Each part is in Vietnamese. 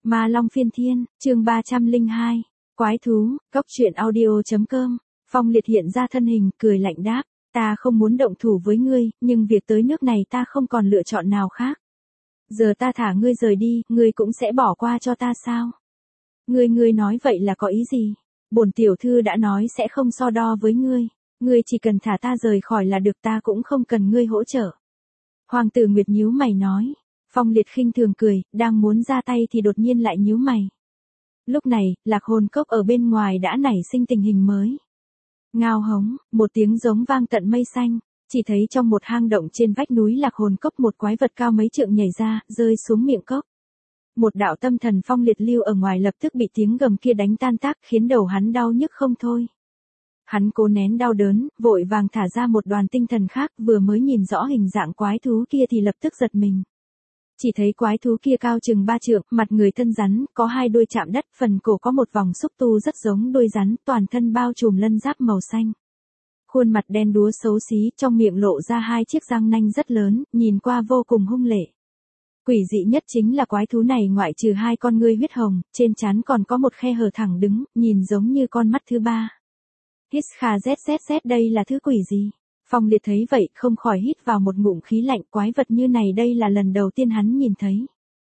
Ma Long Phiên Thiên, chương 302, Quái thú, Cốc truyện audio.com. Phong Liệt hiện ra thân hình, cười lạnh đáp, ta không muốn động thủ với ngươi, nhưng việc tới nước này ta không còn lựa chọn nào khác. Giờ ta thả ngươi rời đi, ngươi cũng sẽ bỏ qua cho ta sao? Ngươi nói vậy là có ý gì? Bổn tiểu thư đã nói sẽ không so đo với ngươi, ngươi chỉ cần thả ta rời khỏi là được, ta cũng không cần ngươi hỗ trợ. Hoàng tử Nguyệt nhíu mày nói. Phong Liệt khinh thường cười, đang muốn ra tay thì đột nhiên lại nhíu mày. Lúc này, Lạc Hồn Cốc ở bên ngoài đã nảy sinh tình hình mới. Ngao hống, một tiếng giống vang tận mây xanh, chỉ thấy trong một hang động trên vách núi Lạc Hồn Cốc một quái vật cao mấy trượng nhảy ra, rơi xuống miệng cốc. Một đạo tâm thần Phong Liệt lưu ở ngoài lập tức bị tiếng gầm kia đánh tan tác, khiến đầu hắn đau nhức không thôi. Hắn cố nén đau đớn, vội vàng thả ra một đoàn tinh thần khác, vừa mới nhìn rõ hình dạng quái thú kia thì lập tức giật mình. Chỉ thấy quái thú kia cao chừng 3 trượng, mặt người thân rắn, có hai đuôi chạm đất, phần cổ có một vòng xúc tu rất giống đuôi rắn, toàn thân bao trùm lân giáp màu xanh. Khuôn mặt đen đúa xấu xí, trong miệng lộ ra hai chiếc răng nanh rất lớn, nhìn qua vô cùng hung lệ. Quỷ dị nhất chính là quái thú này ngoại trừ hai con ngươi huyết hồng, trên trán còn có một khe hở thẳng đứng, nhìn giống như con mắt thứ ba. Hít kha zzz, đây là thứ quỷ gì? Phong Liệt thấy vậy, không khỏi hít vào một ngụm khí lạnh, quái vật như này đây là lần đầu tiên hắn nhìn thấy.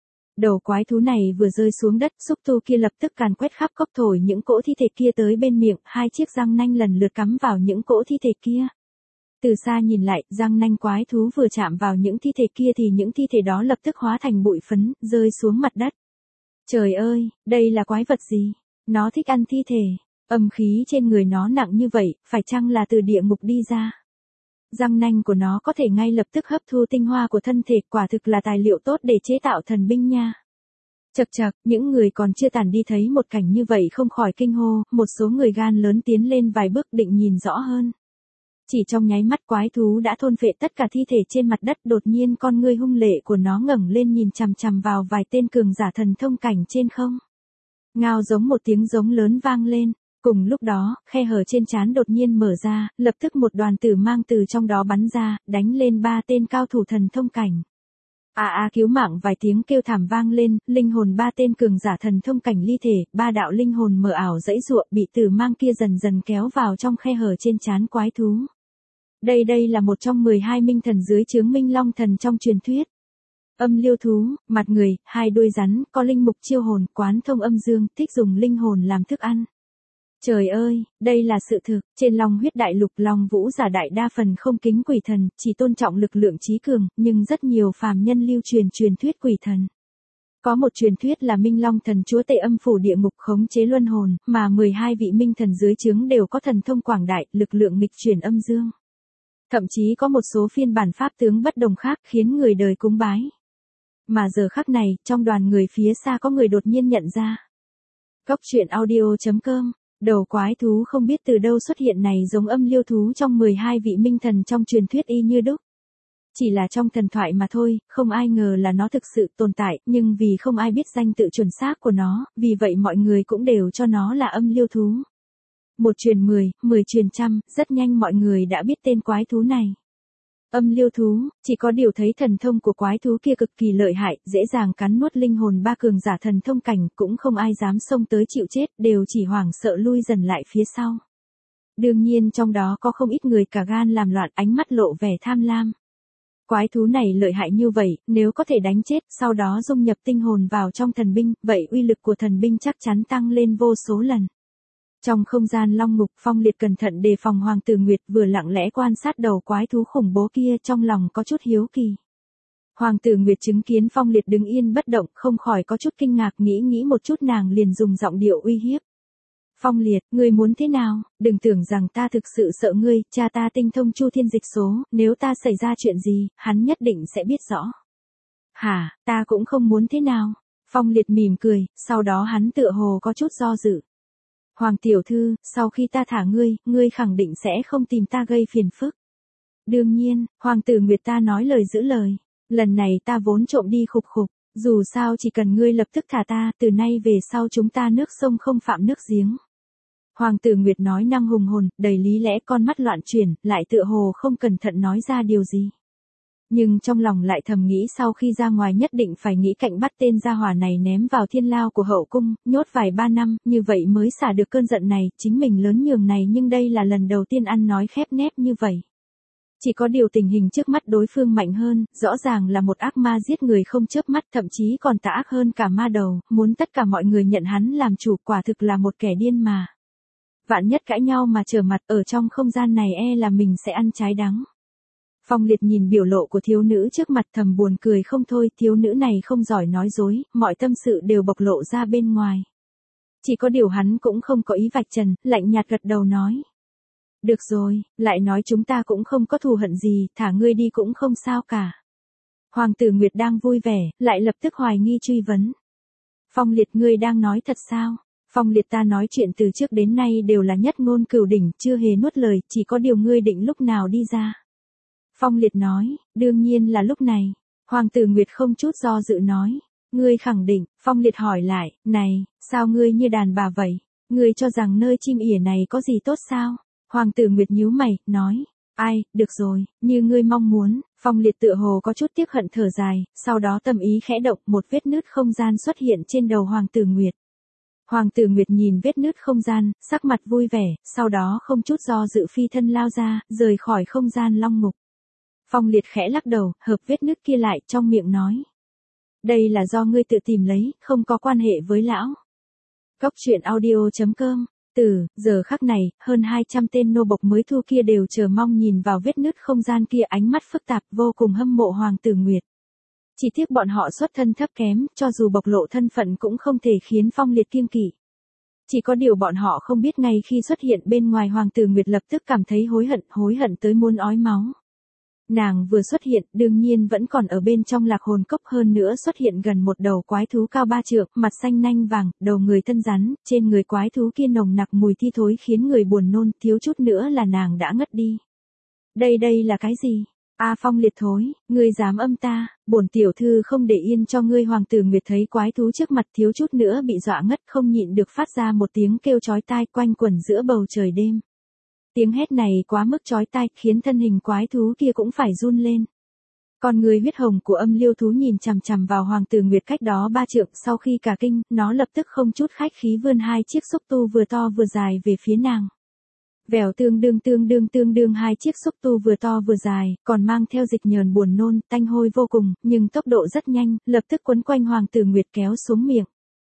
Đầu quái thú này vừa rơi xuống đất, xúc tu kia lập tức càn quét khắp cốc, thổi những cỗ thi thể kia tới bên miệng, hai chiếc răng nanh lần lượt cắm vào những cỗ thi thể kia. Từ xa nhìn lại, răng nanh quái thú vừa chạm vào những thi thể kia thì những thi thể đó lập tức hóa thành bụi phấn, rơi xuống mặt đất. Trời ơi, đây là quái vật gì? Nó thích ăn thi thể. Âm khí trên người nó nặng như vậy, phải chăng là từ địa ngục đi ra? Răng nanh của nó có thể ngay lập tức hấp thu tinh hoa của thân thể, quả thực là tài liệu tốt để chế tạo thần binh nha. Chậc chậc, những người còn chưa tàn đi thấy một cảnh như vậy không khỏi kinh hô, một số người gan lớn tiến lên vài bước định nhìn rõ hơn. Chỉ trong nháy mắt quái thú đã thôn phệ tất cả thi thể trên mặt đất, đột nhiên con ngươi hung lệ của nó ngẩng lên nhìn chằm chằm vào vài tên cường giả thần thông cảnh trên không. Ngao giống một tiếng giống lớn vang lên. Cùng lúc đó, khe hở trên trán đột nhiên mở ra, lập tức một đoàn tử mang từ trong đó bắn ra, đánh lên ba tên cao thủ thần thông cảnh. Cứu mạng, vài tiếng kêu thảm vang lên, linh hồn ba tên cường giả thần thông cảnh ly thể, ba đạo linh hồn mờ ảo dãy giụa bị tử mang kia dần dần kéo vào trong khe hở trên trán quái thú. Đây là một trong 12 minh thần dưới trướng Minh Long thần trong truyền thuyết. Âm liêu thú, mặt người, hai đuôi rắn, có linh mục chiêu hồn, quán thông âm dương, thích dùng linh hồn làm thức ăn. Trời ơi, đây là sự thực, trên Long huyết đại lục Long vũ giả đại đa phần không kính quỷ thần, chỉ tôn trọng lực lượng trí cường, nhưng rất nhiều phàm nhân lưu truyền thuyết quỷ thần. Có một truyền thuyết là Minh Long thần chúa tể âm phủ địa ngục khống chế luân hồn, mà 12 vị minh thần dưới trướng đều có thần thông quảng đại, lực lượng nghịch chuyển âm dương. Thậm chí có một số phiên bản pháp tướng bất đồng khác khiến người đời cúng bái. Mà giờ khắc này, trong đoàn người phía xa có người đột nhiên nhận ra. Cốc truyện audio.com. Đầu quái thú không biết từ đâu xuất hiện này giống âm liêu thú trong 12 vị minh thần trong truyền thuyết y như đúc. Chỉ là trong thần thoại mà thôi, không ai ngờ là nó thực sự tồn tại, nhưng vì không ai biết danh tự chuẩn xác của nó, vì vậy mọi người cũng đều cho nó là âm liêu thú. Một truyền 10, 10 truyền trăm, rất nhanh mọi người đã biết tên quái thú này. Âm liêu thú, chỉ có điều thấy thần thông của quái thú kia cực kỳ lợi hại, dễ dàng cắn nuốt linh hồn ba cường giả thần thông cảnh, cũng không ai dám xông tới chịu chết, đều chỉ hoảng sợ lui dần lại phía sau. Đương nhiên trong đó có không ít người cả gan làm loạn, ánh mắt lộ vẻ tham lam. Quái thú này lợi hại như vậy, nếu có thể đánh chết, sau đó dung nhập tinh hồn vào trong thần binh, vậy uy lực của thần binh chắc chắn tăng lên vô số lần. Trong không gian Long Ngục, Phong Liệt cẩn thận đề phòng Hoàng tử Nguyệt vừa lặng lẽ quan sát đầu quái thú khủng bố kia, trong lòng có chút hiếu kỳ. Hoàng tử Nguyệt chứng kiến Phong Liệt đứng yên bất động, không khỏi có chút kinh ngạc, nghĩ một chút nàng liền dùng giọng điệu uy hiếp. Phong Liệt, ngươi muốn thế nào? Đừng tưởng rằng ta thực sự sợ ngươi, cha ta tinh thông chu thiên dịch số, nếu ta xảy ra chuyện gì, hắn nhất định sẽ biết rõ. Hả, ta cũng không muốn thế nào. Phong Liệt mỉm cười, sau đó hắn tựa hồ có chút do dự. Hoàng tiểu thư, sau khi ta thả ngươi khẳng định sẽ không tìm ta gây phiền phức. Đương nhiên, Hoàng tử Nguyệt ta nói lời giữ lời. Lần này ta vốn trộm đi khục, dù sao chỉ cần ngươi lập tức thả ta, từ nay về sau chúng ta nước sông không phạm nước giếng. Hoàng tử Nguyệt nói năng hùng hồn, đầy lý lẽ, con mắt loạn chuyển, lại tựa hồ không cẩn thận nói ra điều gì. Nhưng trong lòng lại thầm nghĩ sau khi ra ngoài nhất định phải nghĩ cạnh bắt tên gia hỏa này ném vào thiên lao của hậu cung, nhốt vài ba năm, như vậy mới xả được cơn giận này, chính mình lớn nhường này nhưng đây là lần đầu tiên ăn nói khép nép như vậy. Chỉ có điều tình hình trước mắt đối phương mạnh hơn, rõ ràng là một ác ma giết người không chớp mắt, thậm chí còn tà ác hơn cả ma đầu, muốn tất cả mọi người nhận hắn làm chủ, quả thực là một kẻ điên mà. Vạn nhất cãi nhau mà trở mặt ở trong không gian này là mình sẽ ăn trái đắng. Phong Liệt nhìn biểu lộ của thiếu nữ trước mặt thầm buồn cười không thôi, thiếu nữ này không giỏi nói dối, mọi tâm sự đều bộc lộ ra bên ngoài. Chỉ có điều hắn cũng không có ý vạch trần, lạnh nhạt gật đầu nói. Được rồi, lại nói chúng ta cũng không có thù hận gì, thả ngươi đi cũng không sao cả. Hoàng tử Nguyệt đang vui vẻ, lại lập tức hoài nghi truy vấn. Phong Liệt, ngươi đang nói thật sao? Phong Liệt, ta nói chuyện từ trước đến nay đều là nhất ngôn cửu đỉnh, chưa hề nuốt lời, chỉ có điều ngươi định lúc nào đi ra. Phong Liệt nói, đương nhiên là lúc này. Hoàng tử Nguyệt không chút do dự nói. Ngươi khẳng định, Phong Liệt hỏi lại, này, sao ngươi như đàn bà vậy? Ngươi cho rằng nơi chim ỉa này có gì tốt sao? Hoàng tử Nguyệt nhíu mày, nói, ai, được rồi, như ngươi mong muốn. Phong Liệt tựa hồ có chút tiếc hận thở dài, sau đó tâm ý khẽ động, một vết nứt không gian xuất hiện trên đầu Hoàng tử Nguyệt. Hoàng tử Nguyệt nhìn vết nứt không gian, sắc mặt vui vẻ, sau đó không chút do dự phi thân lao ra, rời khỏi không gian long ngục. Phong Liệt khẽ lắc đầu, hợp vết nứt kia lại, trong miệng nói. Đây là do ngươi tự tìm lấy, không có quan hệ với lão. Cốc truyện audio.com. Giờ khắc này, hơn 200 tên nô bộc mới thu kia đều chờ mong nhìn vào vết nứt không gian kia, ánh mắt phức tạp, vô cùng hâm mộ Hoàng tử Nguyệt. Chỉ tiếc bọn họ xuất thân thấp kém, cho dù bộc lộ thân phận cũng không thể khiến Phong Liệt kiêng kỵ. Chỉ có điều bọn họ không biết ngay khi xuất hiện bên ngoài, Hoàng tử Nguyệt lập tức cảm thấy hối hận tới muốn ói máu. Nàng vừa xuất hiện, đương nhiên vẫn còn ở bên trong Lạc Hồn Cốc, hơn nữa xuất hiện gần một đầu quái thú cao 3 trượng, mặt xanh nanh vàng, đầu người thân rắn, trên người quái thú kia nồng nặc mùi thi thối khiến người buồn nôn, thiếu chút nữa là nàng đã ngất đi. Đây là cái gì? Phong Liệt thối, ngươi dám âm ta, bổn tiểu thư không để yên cho ngươi. Hoàng tử Nguyệt thấy quái thú trước mặt thiếu chút nữa bị dọa ngất, không nhịn được phát ra một tiếng kêu chói tai quanh quẩn giữa bầu trời đêm. Tiếng hét này quá mức chói tai, khiến thân hình quái thú kia cũng phải run lên. Con người huyết hồng của Âm Liêu thú nhìn chằm chằm vào Hoàng tử Nguyệt cách đó 3 trượng, sau khi cả kinh, nó lập tức không chút khách khí vươn 2 chiếc xúc tu vừa to vừa dài về phía nàng. Vèo, tương đương 2 chiếc xúc tu vừa to vừa dài, còn mang theo dịch nhờn buồn nôn, tanh hôi vô cùng, nhưng tốc độ rất nhanh, lập tức quấn quanh Hoàng tử Nguyệt kéo xuống miệng.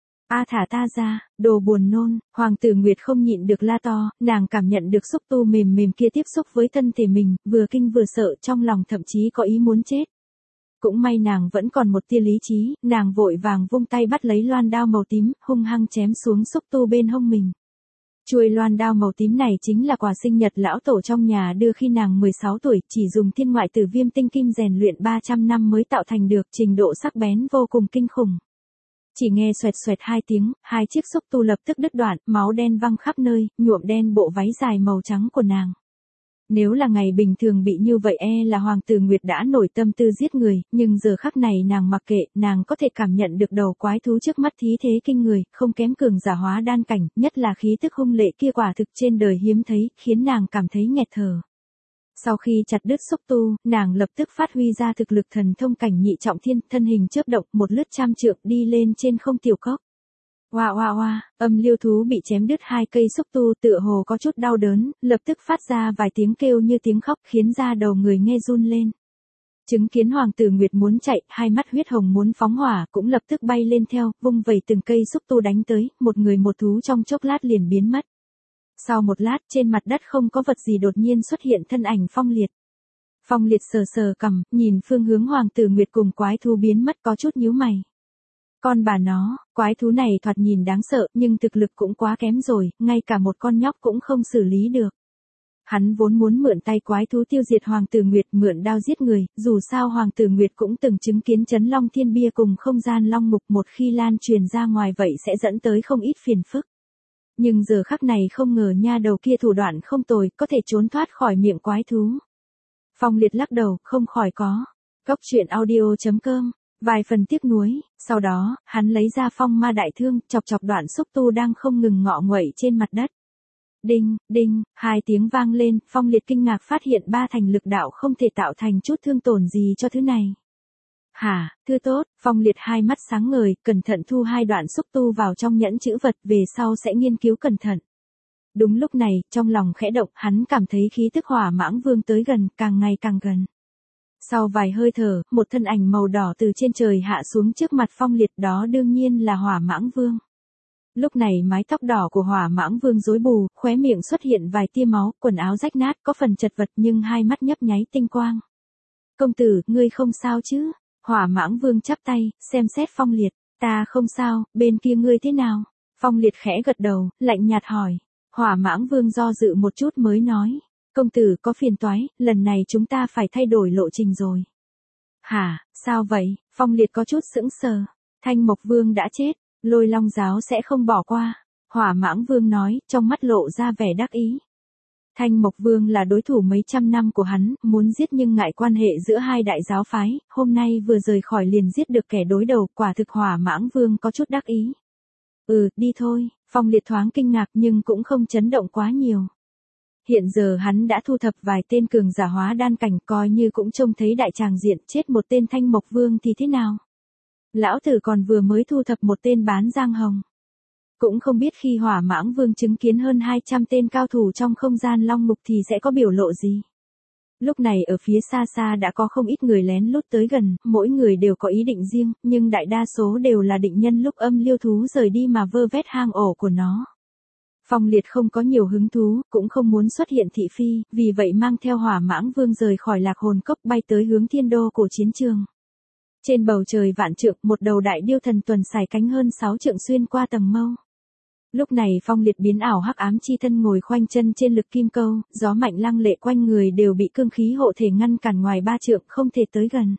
Thả ta ra, đồ buồn nôn. Hoàng tử Nguyệt không nhịn được la to, nàng cảm nhận được xúc tu mềm mềm kia tiếp xúc với thân thể mình, vừa kinh vừa sợ, trong lòng thậm chí có ý muốn chết. Cũng may nàng vẫn còn một tia lý trí, nàng vội vàng vung tay bắt lấy loan đao màu tím, hung hăng chém xuống xúc tu bên hông mình. Chuôi loan đao màu tím này chính là quà sinh nhật lão tổ trong nhà đưa khi nàng 16 tuổi, chỉ dùng thiên ngoại tử viêm tinh kim rèn luyện 300 năm mới tạo thành được, trình độ sắc bén vô cùng kinh khủng. Chỉ nghe xoẹt xoẹt 2 tiếng, 2 chiếc xúc tu lập tức đứt đoạn, máu đen văng khắp nơi, nhuộm đen bộ váy dài màu trắng của nàng. Nếu là ngày bình thường bị như vậy là Hoàng tử Nguyệt đã nổi tâm tư giết người, nhưng giờ khắc này nàng mặc kệ, nàng có thể cảm nhận được đầu quái thú trước mắt thí thế kinh người, không kém cường giả hóa đan cảnh, nhất là khí tức hung lệ kia quả thực trên đời hiếm thấy, khiến nàng cảm thấy nghẹt thở. Sau khi chặt đứt xúc tu, nàng lập tức phát huy ra thực lực thần thông cảnh nhị trọng thiên, thân hình chớp động, một lướt 100 trượng đi lên trên không tiểu cốc. Oa, Âm Liêu thú bị chém đứt 2 cây xúc tu, tựa hồ có chút đau đớn, lập tức phát ra vài tiếng kêu như tiếng khóc, khiến da đầu người nghe run lên. Chứng kiến Hoàng tử Nguyệt muốn chạy, hai mắt huyết hồng muốn phóng hỏa, cũng lập tức bay lên theo, vung vẩy từng cây xúc tu đánh tới, một người một thú trong chốc lát liền biến mất. Sau một lát, trên mặt đất không có vật gì, đột nhiên xuất hiện thân ảnh Phong Liệt. Phong Liệt sờ cằm, nhìn phương hướng Hoàng tử Nguyệt cùng quái thú biến mất, có chút nhíu mày. Con bà nó, quái thú này thoạt nhìn đáng sợ, nhưng thực lực cũng quá kém rồi, ngay cả một con nhóc cũng không xử lý được. Hắn vốn muốn mượn tay quái thú tiêu diệt Hoàng tử Nguyệt, mượn đao giết người, dù sao Hoàng tử Nguyệt cũng từng chứng kiến Chấn Long Thiên Bia cùng không gian long ngục, một khi lan truyền ra ngoài vậy sẽ dẫn tới không ít phiền phức. Nhưng giờ khắc này không ngờ nha đầu kia thủ đoạn không tồi, có thể trốn thoát khỏi miệng quái thú. Phong Liệt lắc đầu, không khỏi có. Cốc truyện audio.com. Vài phần tiếc nuối, sau đó, hắn lấy ra phong ma đại thương, chọc đoạn xúc tu đang không ngừng ngọ nguậy trên mặt đất. Đinh, đinh, hai tiếng vang lên, Phong Liệt kinh ngạc phát hiện ba thành lực đạo không thể tạo thành chút thương tổn gì cho thứ này. Hả, thư tốt, Phong Liệt hai mắt sáng ngời, cẩn thận thu hai đoạn xúc tu vào trong nhẫn chữ vật, về sau sẽ nghiên cứu cẩn thận. Đúng lúc này, trong lòng khẽ động, hắn cảm thấy khí tức Hỏa Mãng Vương tới gần, càng ngày càng gần. Sau vài hơi thở, một thân ảnh màu đỏ từ trên trời hạ xuống trước mặt Phong Liệt, đó đương nhiên là Hỏa Mãng Vương. Lúc này mái tóc đỏ của Hỏa Mãng Vương rối bù, khóe miệng xuất hiện vài tia máu, quần áo rách nát, có phần chật vật nhưng hai mắt nhấp nháy tinh quang. Công tử, ngươi không sao chứ? Hỏa Mãng Vương chắp tay, xem xét Phong Liệt, ta không sao, bên kia ngươi thế nào? Phong Liệt khẽ gật đầu, lạnh nhạt hỏi. Hỏa Mãng Vương do dự một chút mới nói, công tử có phiền toái, lần này chúng ta phải thay đổi lộ trình rồi. Hả, sao vậy? Phong Liệt có chút sững sờ. Thanh Mộc Vương đã chết, Lôi Long giáo sẽ không bỏ qua. Hỏa Mãng Vương nói, trong mắt lộ ra vẻ đắc ý. Thanh Mộc Vương là đối thủ mấy trăm năm của hắn, muốn giết nhưng ngại quan hệ giữa hai đại giáo phái, hôm nay vừa rời khỏi liền giết được kẻ đối đầu, quả thực Hỏa Mãng Vương có chút đắc ý. Đi thôi, Phong Liệt thoáng kinh ngạc nhưng cũng không chấn động quá nhiều. Hiện giờ hắn đã thu thập vài tên cường giả hóa đan cảnh, coi như cũng trông thấy đại tràng diện, chết một tên Thanh Mộc Vương thì thế nào? Lão tử còn vừa mới thu thập một tên Bán Giang Hồng. Cũng không biết khi Hỏa Mãng Vương chứng kiến hơn 200 tên cao thủ trong không gian long ngục thì sẽ có biểu lộ gì. Lúc này ở phía xa xa đã có không ít người lén lút tới gần, mỗi người đều có ý định riêng, nhưng đại đa số đều là định nhân lúc Âm Liêu thú rời đi mà vơ vét hang ổ của nó. Phong Liệt không có nhiều hứng thú, cũng không muốn xuất hiện thị phi, vì vậy mang theo Hỏa Mãng Vương rời khỏi Lạc Hồn Cốc bay tới hướng thiên đô của chiến trường. Trên bầu trời vạn trượng, một đầu đại điêu thần tuần xài cánh hơn 6 trượng xuyên qua tầng mâu. Lúc này Phong Liệt biến ảo hắc ám chi thân ngồi khoanh chân trên lực kim câu, gió mạnh lăng lệ quanh người đều bị cương khí hộ thể ngăn cản ngoài 3 trượng, không thể tới gần.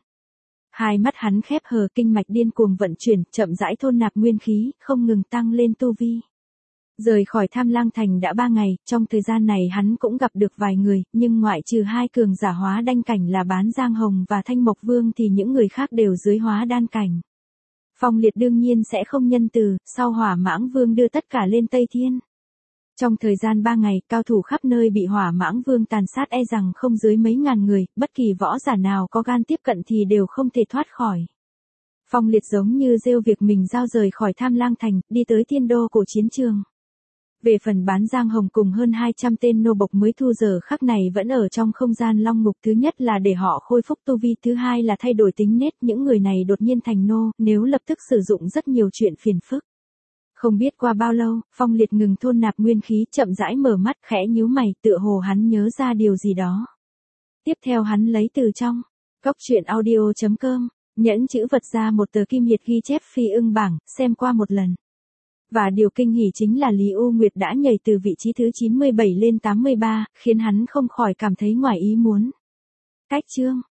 Hai mắt hắn khép hờ, kinh mạch điên cuồng vận chuyển, chậm rãi thôn nạp nguyên khí, không ngừng tăng lên tu vi. Rời khỏi Tham Lang Thành đã 3 ngày, trong thời gian này hắn cũng gặp được vài người, nhưng ngoại trừ hai cường giả hóa đan cảnh là Bán Giang Hồng và Thanh Mộc Vương thì những người khác đều dưới hóa đan cảnh. Phong Liệt đương nhiên sẽ không nhân từ, sau Hỏa Mãng Vương đưa tất cả lên Tây Thiên. Trong thời gian 3 ngày, cao thủ khắp nơi bị Hỏa Mãng Vương tàn sát e rằng không dưới mấy ngàn người, bất kỳ võ giả nào có gan tiếp cận thì đều không thể thoát khỏi. Phong Liệt giống như rêu việc mình giao rời khỏi Tham Lang Thành, đi tới thiên đô của chiến trường. Về phần Bán Giang Hồng cùng hơn 200 tên nô bộc mới thu giờ khắc này vẫn ở trong không gian long ngục, thứ nhất là để họ khôi phục tu vi, thứ hai là thay đổi tính nết, những người này đột nhiên thành nô, nếu lập tức sử dụng rất nhiều chuyện phiền phức. Không biết qua bao lâu, Phong Liệt ngừng thôn nạp nguyên khí, chậm rãi mở mắt, khẽ nhíu mày, tựa hồ hắn nhớ ra điều gì đó. Tiếp theo hắn lấy từ trong Cốc Truyện Audio.com nhẫn chữ vật ra một tờ kim hiệt ghi chép Phi Ưng bảng, xem qua một lần. Và điều kinh hỉ chính là Lý U Nguyệt đã nhảy từ vị trí thứ 97 lên 83, khiến hắn không khỏi cảm thấy ngoài ý muốn. Cách chương